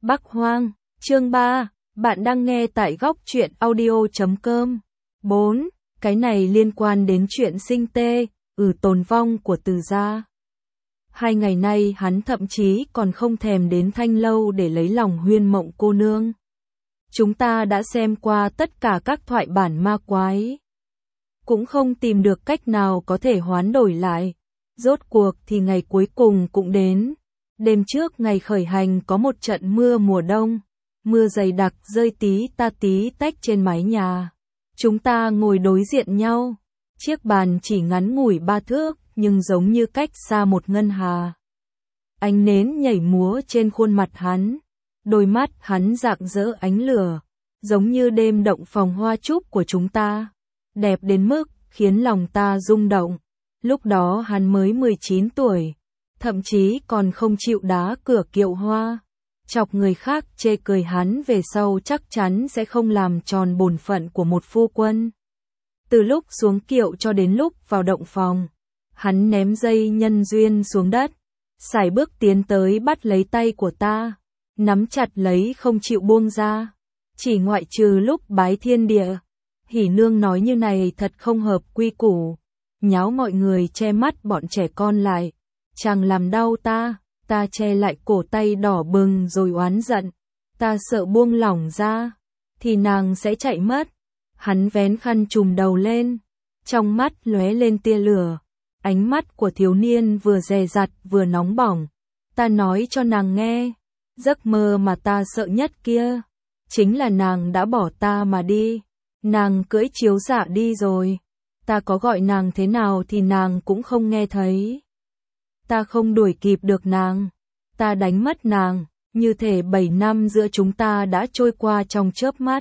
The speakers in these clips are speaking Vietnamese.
Bắc Hoang, chương 3, bạn đang nghe tại góc truyện audio.com. 4. Cái này liên quan đến chuyện sinh tê, tồn vong của Từ gia. 2 ngày nay hắn thậm chí còn không thèm đến Thanh Lâu để lấy lòng Huyên Mộng cô nương. Chúng ta đã xem qua tất cả các thoại bản ma quái, cũng không tìm được cách nào có thể hoán đổi lại. Rốt cuộc thì ngày cuối cùng cũng đến. Đêm trước ngày khởi hành có một trận mưa mùa đông, mưa dày đặc rơi tí ta tí tách trên mái nhà. Chúng ta ngồi đối diện nhau, chiếc bàn chỉ ngắn ngủi 3 thước nhưng giống như cách xa một ngân hà. Ánh nến nhảy múa trên khuôn mặt hắn, đôi mắt hắn rạng rỡ ánh lửa, giống như đêm động phòng hoa trúc của chúng ta, đẹp đến mức khiến lòng ta rung động. Lúc đó hắn mới 19 tuổi, thậm chí còn không chịu đá cửa kiệu hoa. Chọc người khác chê cười hắn về sau chắc chắn sẽ không làm tròn bổn phận của một phu quân. Từ lúc xuống kiệu cho đến lúc vào động phòng, hắn ném dây nhân duyên xuống đất, sải bước tiến tới bắt lấy tay của ta, nắm chặt lấy không chịu buông ra. Chỉ ngoại trừ lúc bái thiên địa, Hỉ nương nói như này thật không hợp quy củ, nháo mọi người che mắt bọn trẻ con lại. Chàng làm đau ta che lại cổ tay đỏ bừng rồi oán giận. Ta sợ buông lỏng ra, thì nàng sẽ chạy mất. Hắn vén khăn trùm đầu lên, trong mắt lóe lên tia lửa. Ánh mắt của thiếu niên vừa dè dặt vừa nóng bỏng. Ta nói cho nàng nghe, giấc mơ mà ta sợ nhất kia, chính là nàng đã bỏ ta mà đi. Nàng cưỡi chiếu dạ đi rồi. Ta có gọi nàng thế nào thì nàng cũng không nghe thấy. Ta không đuổi kịp được nàng, ta đánh mất nàng, như thể 7 năm giữa chúng ta đã trôi qua trong chớp mắt.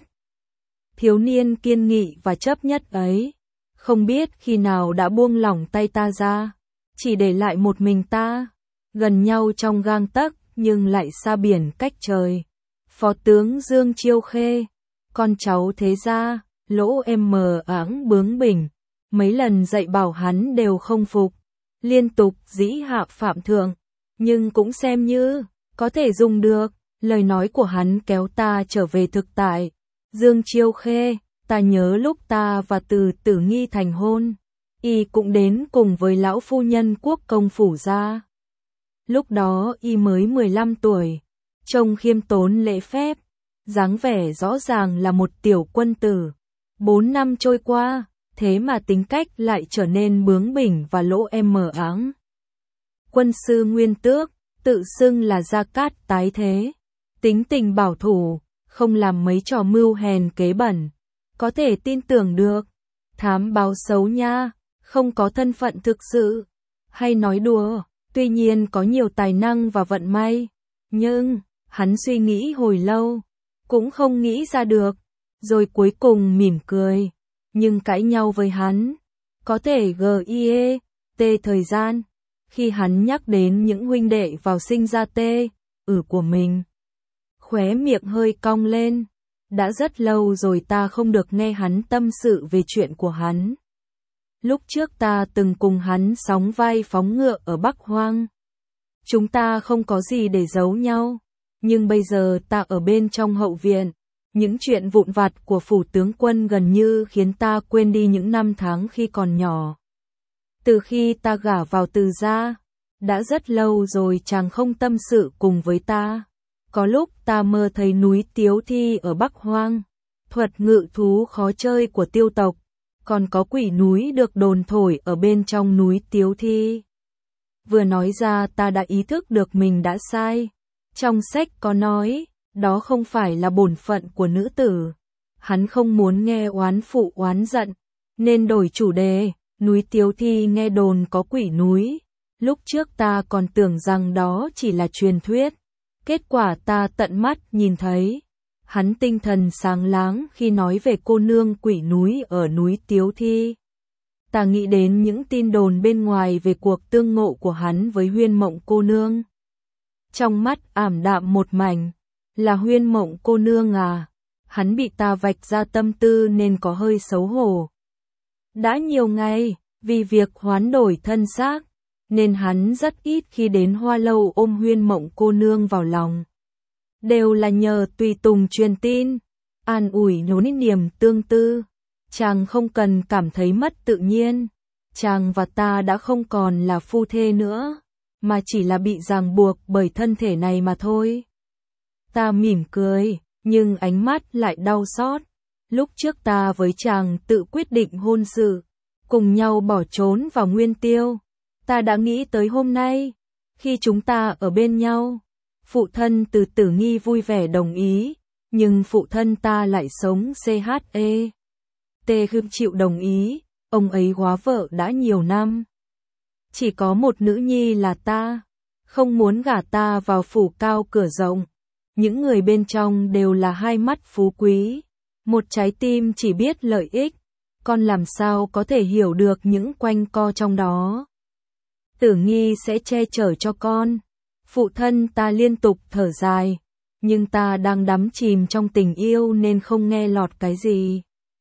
Thiếu niên kiên nghị và chấp nhất ấy, không biết khi nào đã buông lỏng tay ta ra, chỉ để lại một mình ta, gần nhau trong gang tấc nhưng lại xa biển cách trời. Phó tướng Dương Chiêu Khê, con cháu thế gia, lỗ em mờ áng bướng bỉnh, mấy lần dạy bảo hắn đều không phục, liên tục dĩ hạ phạm thượng, nhưng cũng xem như có thể dùng được. Lời nói của hắn kéo ta trở về thực tại. Dương Chiêu Khê, ta nhớ lúc ta và Từ Tử Nghi thành hôn, y cũng đến cùng với lão phu nhân quốc công phủ gia. Lúc đó y mới 15 tuổi, trông khiêm tốn lễ phép, dáng vẻ rõ ràng là một tiểu quân tử. 4 năm trôi qua, thế mà tính cách lại trở nên bướng bỉnh và lỗ em mờ áng. Quân sư Nguyên Tước, tự xưng là Gia Cát tái thế, tính tình bảo thủ, không làm mấy trò mưu hèn kế bẩn, có thể tin tưởng được. Thám báo xấu nha, không có thân phận thực sự, hay nói đùa, tuy nhiên có nhiều tài năng và vận may. Nhưng, hắn suy nghĩ hồi lâu, cũng không nghĩ ra được, rồi cuối cùng mỉm cười. Nhưng cãi nhau với hắn, có thể GIE, thời gian, khi hắn nhắc đến những huynh đệ vào sinh ra của mình. Khóe miệng hơi cong lên, đã rất lâu rồi ta không được nghe hắn tâm sự về chuyện của hắn. Lúc trước ta từng cùng hắn sóng vai phóng ngựa ở Bắc Hoang. Chúng ta không có gì để giấu nhau, nhưng bây giờ ta ở bên trong hậu viện. Những chuyện vụn vặt của phủ tướng quân gần như khiến ta quên đi những năm tháng khi còn nhỏ. Từ khi ta gả vào Từ gia, đã rất lâu rồi chàng không tâm sự cùng với ta. Có lúc ta mơ thấy núi Tiếu Thi ở Bắc Hoang, thuật ngự thú khó chơi của tiêu tộc, còn có quỷ núi được đồn thổi ở bên trong núi Tiếu Thi. Vừa nói ra ta đã ý thức được mình đã sai. Trong sách có nói, đó không phải là bổn phận của nữ tử. Hắn không muốn nghe oán phụ oán giận, nên đổi chủ đề. Núi Tiếu Thi nghe đồn có quỷ núi. Lúc trước ta còn tưởng rằng đó chỉ là truyền thuyết. Kết quả ta tận mắt nhìn thấy. Hắn tinh thần sáng láng khi nói về cô nương quỷ núi ở núi Tiếu Thi. Ta nghĩ đến những tin đồn bên ngoài về cuộc tương ngộ của hắn với Huyên Mộng cô nương. Trong mắt ảm đạm một mảnh. Là Huyên Mộng cô nương à? Hắn bị ta vạch ra tâm tư nên có hơi xấu hổ. Đã nhiều ngày, vì việc hoán đổi thân xác, nên hắn rất ít khi đến Hoa Lâu ôm Huyên Mộng cô nương vào lòng. đều là nhờ tùy tùng truyền tin, an ủi nối niềm tương tư. Chàng không cần cảm thấy mất tự nhiên, chàng và ta đã không còn là phu thê nữa, mà chỉ là bị ràng buộc bởi thân thể này mà thôi. Ta mỉm cười, nhưng ánh mắt lại đau xót. Lúc trước ta với chàng tự quyết định hôn sự, cùng nhau bỏ trốn vào Nguyên Tiêu. Ta đã nghĩ tới hôm nay, khi chúng ta ở bên nhau. Phụ thân Từ Tử Nghi vui vẻ đồng ý, nhưng phụ thân ta lại sống CHE. Tê Hưng chịu đồng ý, ông ấy góa vợ đã nhiều năm. Chỉ có một nữ nhi là ta, không muốn gả ta vào phủ cao cửa rộng. Những người bên trong đều là hai mắt phú quý, một trái tim chỉ biết lợi ích, con làm sao có thể hiểu được những quanh co trong đó. Tử Nghi sẽ che chở cho con. Phụ thân ta liên tục thở dài, nhưng ta đang đắm chìm trong tình yêu nên không nghe lọt cái gì.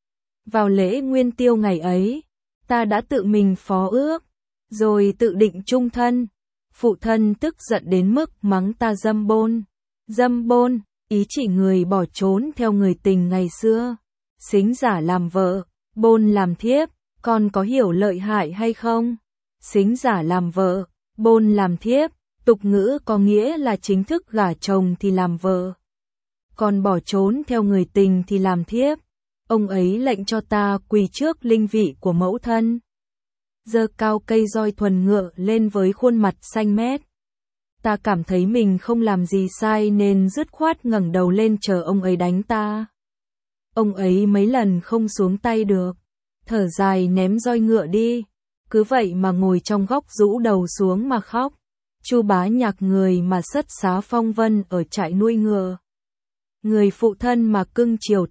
Vào lễ Nguyên Tiêu ngày ấy, ta đã tự mình phó ước, rồi tự định chung thân. Phụ thân tức giận đến mức mắng ta dâm bôn. Dâm bôn, ý chỉ người bỏ trốn theo người tình ngày xưa. Xính giả làm vợ, bôn làm thiếp, con có hiểu lợi hại hay không? Xính giả làm vợ, bôn làm thiếp, tục ngữ có nghĩa là chính thức gả chồng thì làm vợ, còn bỏ trốn theo người tình thì làm thiếp. Ông ấy lệnh cho ta quỳ trước linh vị của mẫu thân, giơ cao cây roi thuần ngựa lên với khuôn mặt xanh mét. Ta cảm thấy mình không làm gì sai nên dứt khoát ngẩng đầu lên chờ ông ấy đánh ta. Ông ấy mấy lần không xuống tay được, thở dài ném roi ngựa đi, cứ vậy mà ngồi trong góc rũ đầu xuống mà khóc. Chu Bá Nhạc người mà sất xá phong vân ở trại nuôi ngựa. Người phụ thân mà cưng chiều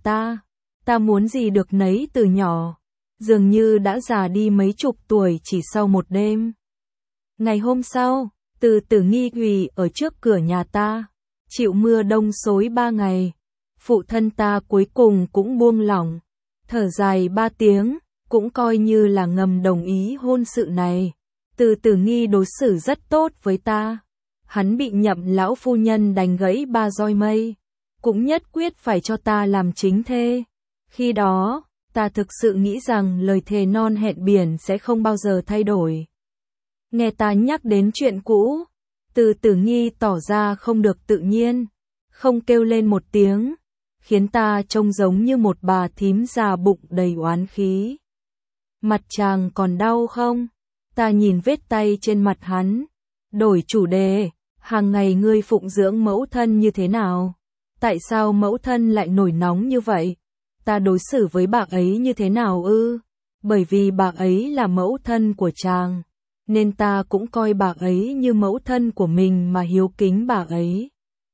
ta muốn gì được nấy từ nhỏ, dường như đã già đi mấy chục tuổi chỉ sau một đêm. Ngày hôm sau, Từ Tử Nghi quỳ ở trước cửa nhà ta, chịu mưa đông xối 3 ngày. Phụ thân ta cuối cùng cũng buông lỏng, thở dài 3 tiếng, cũng coi như là ngầm đồng ý hôn sự này. Từ Tử Nghi đối xử rất tốt với ta. Hắn bị Nhậm lão phu nhân đánh gãy 3 roi mây, cũng nhất quyết phải cho ta làm chính thê. Khi đó, ta thực sự nghĩ rằng lời thề non hẹn biển sẽ không bao giờ thay đổi. Nghe ta nhắc đến chuyện cũ, Từ Tử Nghi tỏ ra không được tự nhiên, không kêu lên một tiếng, khiến ta trông giống như một bà thím già bụng đầy oán khí. Mặt chàng còn đau không? Ta nhìn vết tay trên mặt hắn, đổi chủ đề, hàng ngày ngươi phụng dưỡng mẫu thân như thế nào? Tại sao mẫu thân lại nổi nóng như vậy? Ta đối xử với bà ấy như thế nào ư? Bởi vì bà ấy là mẫu thân của chàng, nên ta cũng coi bà ấy như mẫu thân của mình mà hiếu kính bà ấy.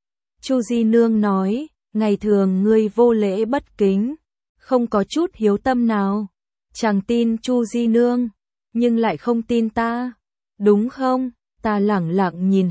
Chu Di Nương nói, ngày thường ngươi vô lễ bất kính, không có chút hiếu tâm nào. Chàng tin Chu Di Nương, nhưng lại không tin ta, đúng không? Ta lẳng lặng nhìn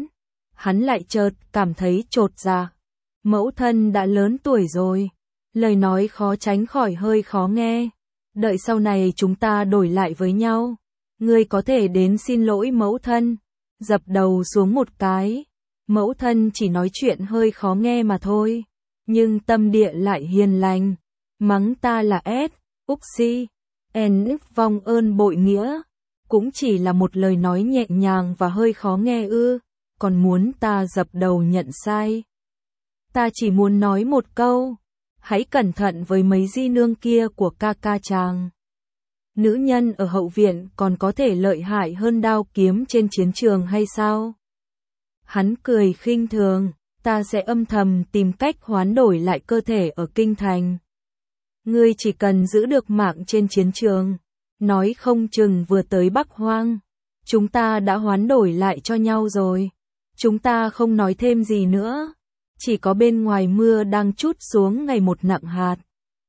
hắn lại chợt cảm thấy chột dạ. Mẫu thân đã lớn tuổi rồi, lời nói khó tránh khỏi hơi khó nghe. Đợi sau này chúng ta đổi lại với nhau, ngươi có thể đến xin lỗi mẫu thân, dập đầu xuống một cái. Mẫu thân chỉ nói chuyện hơi khó nghe mà thôi, nhưng tâm địa lại hiền lành. Mắng ta là úc si, vong ơn bội nghĩa, cũng chỉ là một lời nói nhẹ nhàng và hơi khó nghe ư, còn muốn ta dập đầu nhận sai. Ta chỉ muốn nói một câu, hãy cẩn thận với mấy di nương kia của ca ca chàng. Nữ nhân ở hậu viện còn có thể lợi hại hơn đao kiếm trên chiến trường hay sao? Hắn cười khinh thường, ta sẽ âm thầm tìm cách hoán đổi lại cơ thể ở kinh thành. Ngươi chỉ cần giữ được mạng trên chiến trường, nói không chừng vừa tới Bắc Hoang, chúng ta đã hoán đổi lại cho nhau rồi. Chúng ta không nói thêm gì nữa, chỉ có bên ngoài mưa đang trút xuống ngày một nặng hạt.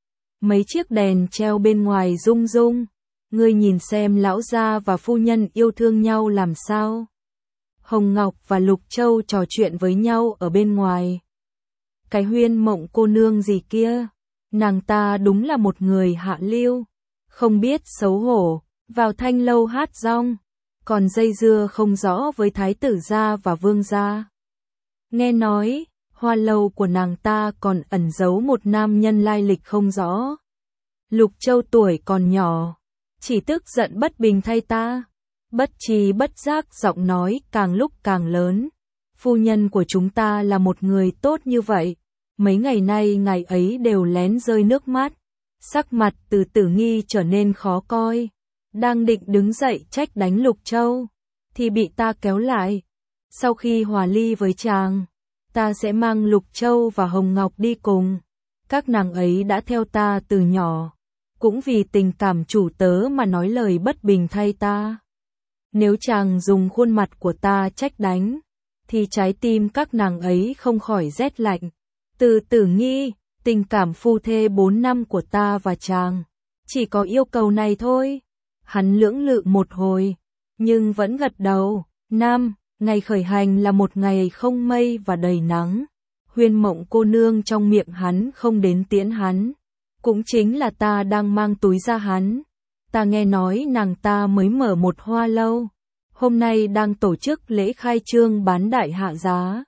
Mấy chiếc đèn treo bên ngoài rung rung, ngươi nhìn xem lão gia và phu nhân yêu thương nhau làm sao. Hồng Ngọc và Lục Châu trò chuyện với nhau ở bên ngoài. Cái Huyên Mộng cô nương gì kia, nàng ta đúng là một người hạ lưu, không biết xấu hổ, vào thanh lâu hát rong, còn dây dưa không rõ với thái tử gia và vương gia. Nghe nói, hoa lâu của nàng ta còn ẩn giấu một nam nhân lai lịch không rõ. Lục Châu tuổi còn nhỏ, chỉ tức giận bất bình thay ta. Bất tri bất giác giọng nói càng lúc càng lớn. Phu nhân của chúng ta là một người tốt như vậy. Mấy ngày nay ngài ấy đều lén rơi nước mắt. Sắc mặt Từ Tử Nghi trở nên khó coi. Đang định đứng dậy trách đánh Lục Châu, thì bị ta kéo lại. Sau khi hòa ly với chàng, ta sẽ mang Lục Châu và Hồng Ngọc đi cùng. Các nàng ấy đã theo ta từ nhỏ, cũng vì tình cảm chủ tớ mà nói lời bất bình thay ta. Nếu chàng dùng khuôn mặt của ta trách đánh, thì trái tim các nàng ấy không khỏi rét lạnh. Từ Tử Nghi, tình cảm phu thê 4 năm của ta và chàng, chỉ có yêu cầu này thôi. Hắn lưỡng lự một hồi, nhưng vẫn gật đầu. Ngày khởi hành là một ngày không mây và đầy nắng. Huyên Mộng cô nương trong miệng hắn không đến tiễn hắn, cũng chính là ta đang mang túi ra hắn. Ta nghe nói nàng ta mới mở một hoa lâu, hôm nay đang tổ chức lễ khai trương bán đại hạ giá.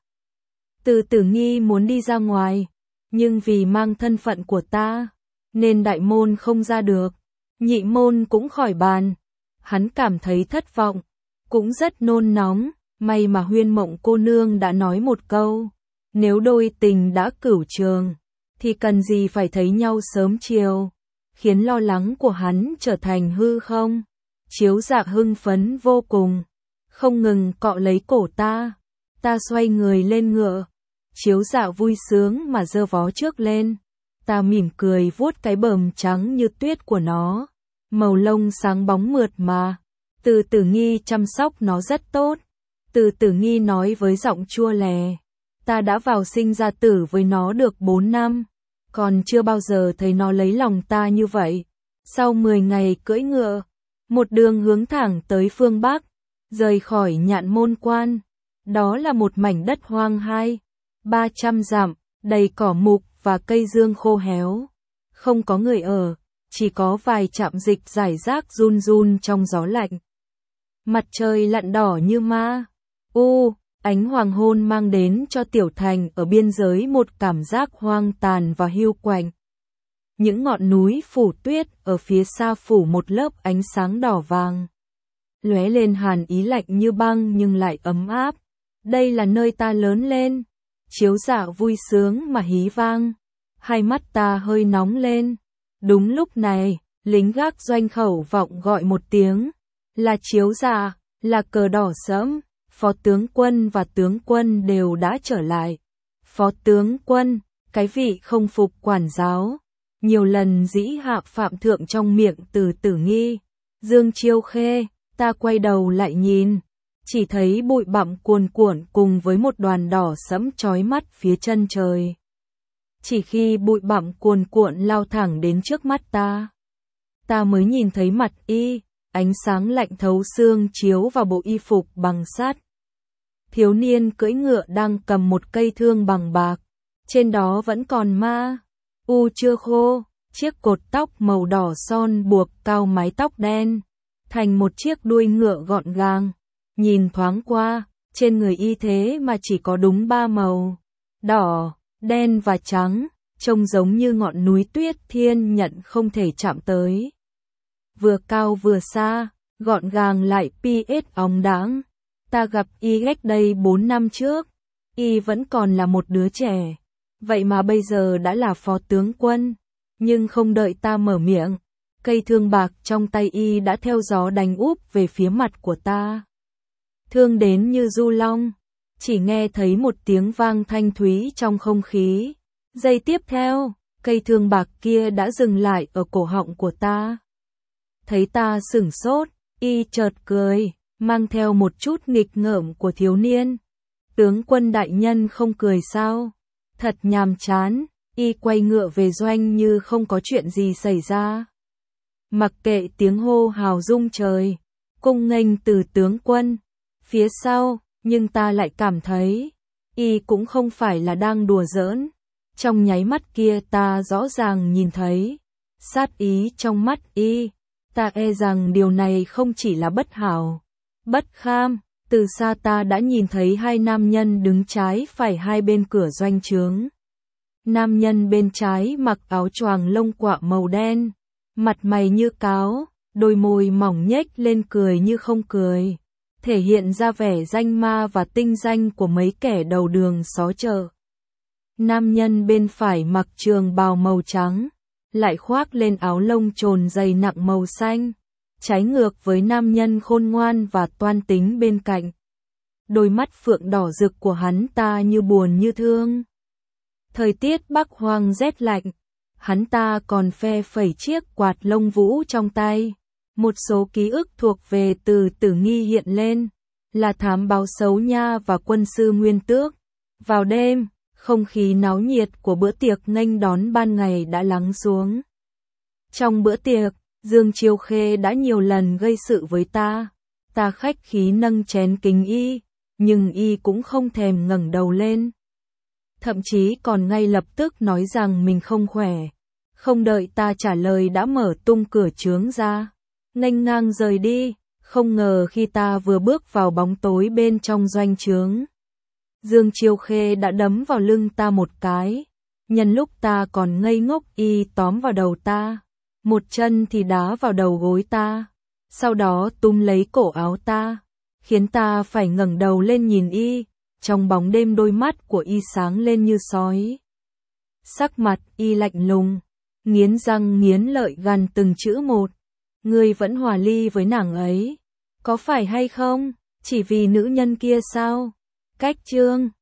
Từ Tử Nghi muốn đi ra ngoài, nhưng vì mang thân phận của ta, nên đại môn không ra được. Nhị môn cũng khỏi bàn. Hắn cảm thấy thất vọng, cũng rất nôn nóng. May mà Huyên Mộng cô nương đã nói một câu, nếu đôi tình đã cửu trường, thì cần gì phải thấy nhau sớm chiều, khiến lo lắng của hắn trở thành hư không. Chiếu Dạ hưng phấn vô cùng, không ngừng cọ lấy cổ ta. Ta xoay người lên ngựa, Chiếu Dạ vui sướng mà giơ vó trước lên. Ta mỉm cười vuốt cái bờm trắng như tuyết của nó, màu lông sáng bóng mượt mà. Từ Tử Nghi chăm sóc nó rất tốt. Từ Tử Nghi nói với giọng chua lè, ta đã vào sinh ra tử với nó được 4 năm, còn chưa bao giờ thấy nó lấy lòng ta như vậy. Sau 10 ngày cưỡi ngựa, một đường hướng thẳng tới phương Bắc, rời khỏi Nhạn Môn Quan. Đó là một mảnh đất hoang 200-300 dặm, đầy cỏ mục và cây dương khô héo. Không có người ở, chỉ có vài trạm dịch rải rác run run trong gió lạnh. Mặt trời lặn đỏ như ma. Ánh hoàng hôn mang đến cho tiểu thành ở biên giới một cảm giác hoang tàn và hiu quạnh. Những ngọn núi phủ tuyết ở phía xa phủ một lớp ánh sáng đỏ vàng, lóe lên hàn ý lạnh như băng nhưng lại ấm áp. Đây là nơi ta lớn lên. Chiếu Dạ vui sướng mà hí vang, hai mắt ta hơi nóng lên. Đúng lúc này, lính gác doanh khẩu vọng gọi một tiếng, là Chiếu Dạ, là cờ đỏ sẫm. Phó tướng quân và tướng quân đều đã trở lại. Phó tướng quân, cái vị không phục quản giáo, nhiều lần dĩ hạ phạm thượng trong miệng Từ Tử Nghi. Dương Chiêu Khê, ta quay đầu lại nhìn, chỉ thấy bụi bặm cuồn cuộn cùng với một đoàn đỏ sẫm chói mắt phía chân trời. Chỉ khi bụi bặm cuồn cuộn lao thẳng đến trước mắt ta mới nhìn thấy mặt y, ánh sáng lạnh thấu xương chiếu vào bộ y phục bằng sắt. Thiếu niên cưỡi ngựa đang cầm một cây thương bằng bạc, trên đó vẫn còn chưa khô, chiếc cột tóc màu đỏ son buộc cao mái tóc đen, thành một chiếc đuôi ngựa gọn gàng. Nhìn thoáng qua, trên người y thế mà chỉ có đúng 3 màu, đỏ, đen và trắng, trông giống như ngọn núi tuyết thiên nhận không thể chạm tới. Vừa cao vừa xa, gọn gàng lại PS óng đáng. Ta gặp y cách đây 4 năm trước, y vẫn còn là một đứa trẻ, vậy mà bây giờ đã là phó tướng quân. Nhưng không đợi ta mở miệng, cây thương bạc trong tay y đã theo gió đánh úp về phía mặt của ta. Thương đến như du long, chỉ nghe thấy một tiếng vang thanh thúy trong không khí. Giây tiếp theo, cây thương bạc kia đã dừng lại ở cổ họng của ta. Thấy ta sửng sốt, y chợt cười, mang theo một chút nghịch ngợm của thiếu niên. Tướng quân đại nhân không cười sao? Thật nhàm chán. Y quay ngựa về doanh như không có chuyện gì xảy ra. Mặc kệ tiếng hô hào rung trời, cung nghênh từ tướng quân phía sau, nhưng ta lại cảm thấy y cũng không phải là đang đùa giỡn. Trong nháy mắt kia ta rõ ràng nhìn thấy sát ý trong mắt y. Ta e rằng điều này không chỉ là bất hảo, bất kham, Từ xa ta đã nhìn thấy hai nam nhân đứng trái phải hai bên cửa doanh trướng. Nam nhân bên trái mặc áo choàng lông quạ màu đen, mặt mày như cáo, đôi môi mỏng nhếch lên cười như không cười, thể hiện ra vẻ danh ma và tinh danh của mấy kẻ đầu đường xó chợ. Nam nhân bên phải mặc trường bào màu trắng, lại khoác lên áo lông trồn dày nặng màu xanh, trái ngược với nam nhân khôn ngoan và toan tính bên cạnh. Đôi mắt phượng đỏ rực của hắn ta như buồn như thương. Thời tiết Bắc Hoang rét lạnh, hắn ta còn phe phẩy chiếc quạt lông vũ trong tay. Một số ký ức thuộc về Từ Tử Nghi hiện lên, là thám báo xấu nha và quân sư Nguyên Tước. Vào đêm, không khí náo nhiệt của bữa tiệc nghênh đón ban ngày đã lắng xuống. Trong bữa tiệc, Dương Chiêu Khê đã nhiều lần gây sự với ta. Ta khách khí nâng chén kính y, nhưng y cũng không thèm ngẩng đầu lên. Thậm chí còn ngay lập tức nói rằng mình không khỏe. Không đợi ta trả lời đã mở tung cửa trướng ra, nghênh ngang rời đi. Không ngờ khi ta vừa bước vào bóng tối bên trong doanh trướng, Dương Chiêu Khê đã đấm vào lưng ta một cái. Nhân lúc ta còn ngây ngốc, y tóm vào đầu ta, một chân thì đá vào đầu gối ta, sau đó túm lấy cổ áo ta, khiến ta phải ngẩng đầu lên nhìn y. Trong bóng đêm đôi mắt của y sáng lên như sói. Sắc mặt y lạnh lùng, nghiến răng nghiến lợi gằn từng chữ một. Ngươi vẫn hòa ly với nàng ấy, có phải hay không? Chỉ vì nữ nhân kia sao? Cách chương